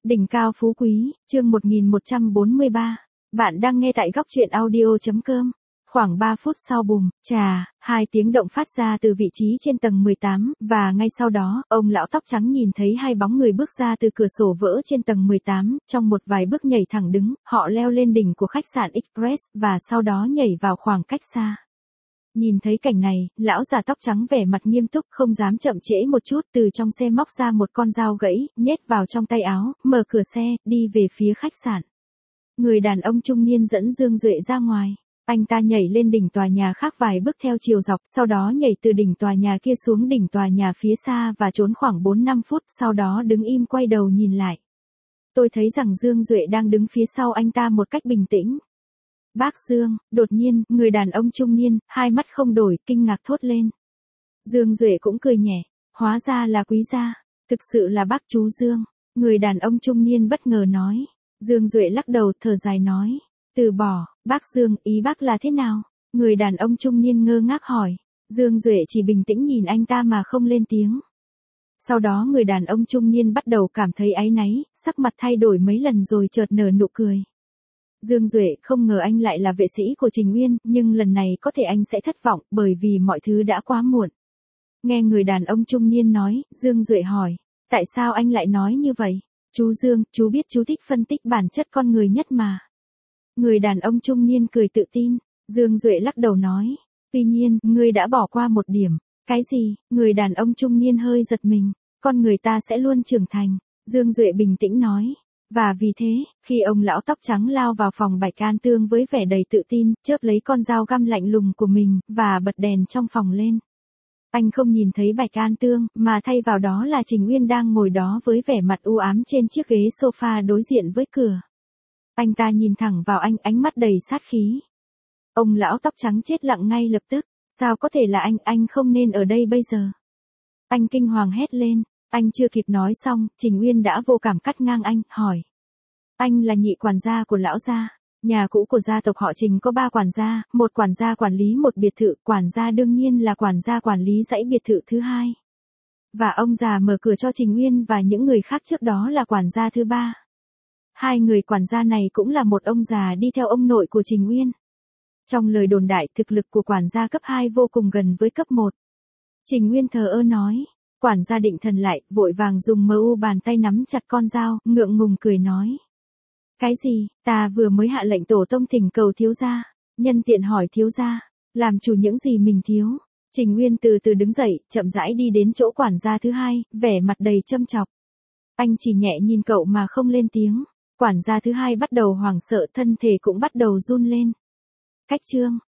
Đỉnh cao phú quý, chương 1143. Bạn đang nghe tại góc truyện audio.com. Khoảng 3 phút sau bùm, hai tiếng động phát ra từ vị trí trên tầng 18, và ngay sau đó, ông lão tóc trắng nhìn thấy hai bóng người bước ra từ cửa sổ vỡ trên tầng 18, trong một vài bước nhảy thẳng đứng, họ leo lên đỉnh của khách sạn Express, và sau đó nhảy vào khoảng cách xa. Nhìn thấy cảnh này, lão già tóc trắng vẻ mặt nghiêm túc, không dám chậm trễ một chút, từ trong xe móc ra một con dao gãy, nhét vào trong tay áo, mở cửa xe, đi về phía khách sạn. Người đàn ông trung niên dẫn Dương Duệ ra ngoài. Anh ta nhảy lên đỉnh tòa nhà khác vài bước theo chiều dọc, sau đó nhảy từ đỉnh tòa nhà kia xuống đỉnh tòa nhà phía xa và trốn khoảng 4-5 phút, sau đó đứng im quay đầu nhìn lại. Tôi thấy rằng Dương Duệ đang đứng phía sau anh ta một cách bình tĩnh. Bác Dương, đột nhiên, người đàn ông trung niên, hai mắt không đổi, kinh ngạc thốt lên. Dương Duệ cũng cười nhẹ, hóa ra là Quý gia, thực sự là bác chú Dương. Người đàn ông trung niên bất ngờ nói. Dương Duệ lắc đầu, thở dài nói. Từ bỏ, bác Dương, ý bác là thế nào? Người đàn ông trung niên ngơ ngác hỏi. Dương Duệ chỉ bình tĩnh nhìn anh ta mà không lên tiếng. Sau đó người đàn ông trung niên bắt đầu cảm thấy áy náy, sắc mặt thay đổi mấy lần rồi chợt nở nụ cười. Dương Duệ, không ngờ anh lại là vệ sĩ của Trình Uyên, nhưng lần này có thể anh sẽ thất vọng, bởi vì mọi thứ đã quá muộn. Nghe người đàn ông trung niên nói, Dương Duệ hỏi, tại sao anh lại nói như vậy? Chú Dương, chú biết chú thích phân tích bản chất con người nhất mà. Người đàn ông trung niên cười tự tin. Dương Duệ lắc đầu nói, tuy nhiên, ngươi đã bỏ qua một điểm. Cái gì? Người đàn ông trung niên hơi giật mình. Con người ta sẽ luôn trưởng thành. Dương Duệ bình tĩnh nói. Và vì thế, khi ông lão tóc trắng lao vào phòng Bạch An Tương với vẻ đầy tự tin, chớp lấy con dao găm lạnh lùng của mình, và bật đèn trong phòng lên. Anh không nhìn thấy Bạch An Tương, mà thay vào đó là Trình Uyên đang ngồi đó với vẻ mặt u ám trên chiếc ghế sofa đối diện với cửa. Anh ta nhìn thẳng vào anh, ánh mắt đầy sát khí. Ông lão tóc trắng chết lặng ngay lập tức. Sao có thể là anh không nên ở đây bây giờ. Anh kinh hoàng hét lên. Anh chưa kịp nói xong, Trình Uyên đã vô cảm cắt ngang anh, hỏi. Anh là nhị quản gia của lão gia. Nhà cũ của gia tộc họ Trình có 3 quản gia, một quản gia quản lý một biệt thự, quản gia đương nhiên là quản gia quản lý dãy biệt thự thứ 2. Và ông già mở cửa cho Trình Uyên và những người khác trước đó là quản gia thứ 3. 2 người quản gia này cũng là một ông già đi theo ông nội của Trình Uyên. Trong lời đồn đại, thực lực của quản gia cấp 2 vô cùng gần với cấp 1. Trình Uyên thờ ơ nói. Quản gia định thần lại, vội vàng dùng bàn tay nắm chặt con dao, ngượng ngùng cười nói. Cái gì? Ta vừa mới hạ lệnh tổ tông thỉnh cầu thiếu gia. Nhân tiện hỏi thiếu gia, làm chủ những gì mình thiếu. Trình Uyên từ từ đứng dậy, chậm rãi đi đến chỗ quản gia thứ 2, vẻ mặt đầy châm chọc. Anh chỉ nhẹ nhìn cậu mà không lên tiếng. Quản gia thứ 2 bắt đầu hoảng sợ, thân thể cũng bắt đầu run lên. Cách chương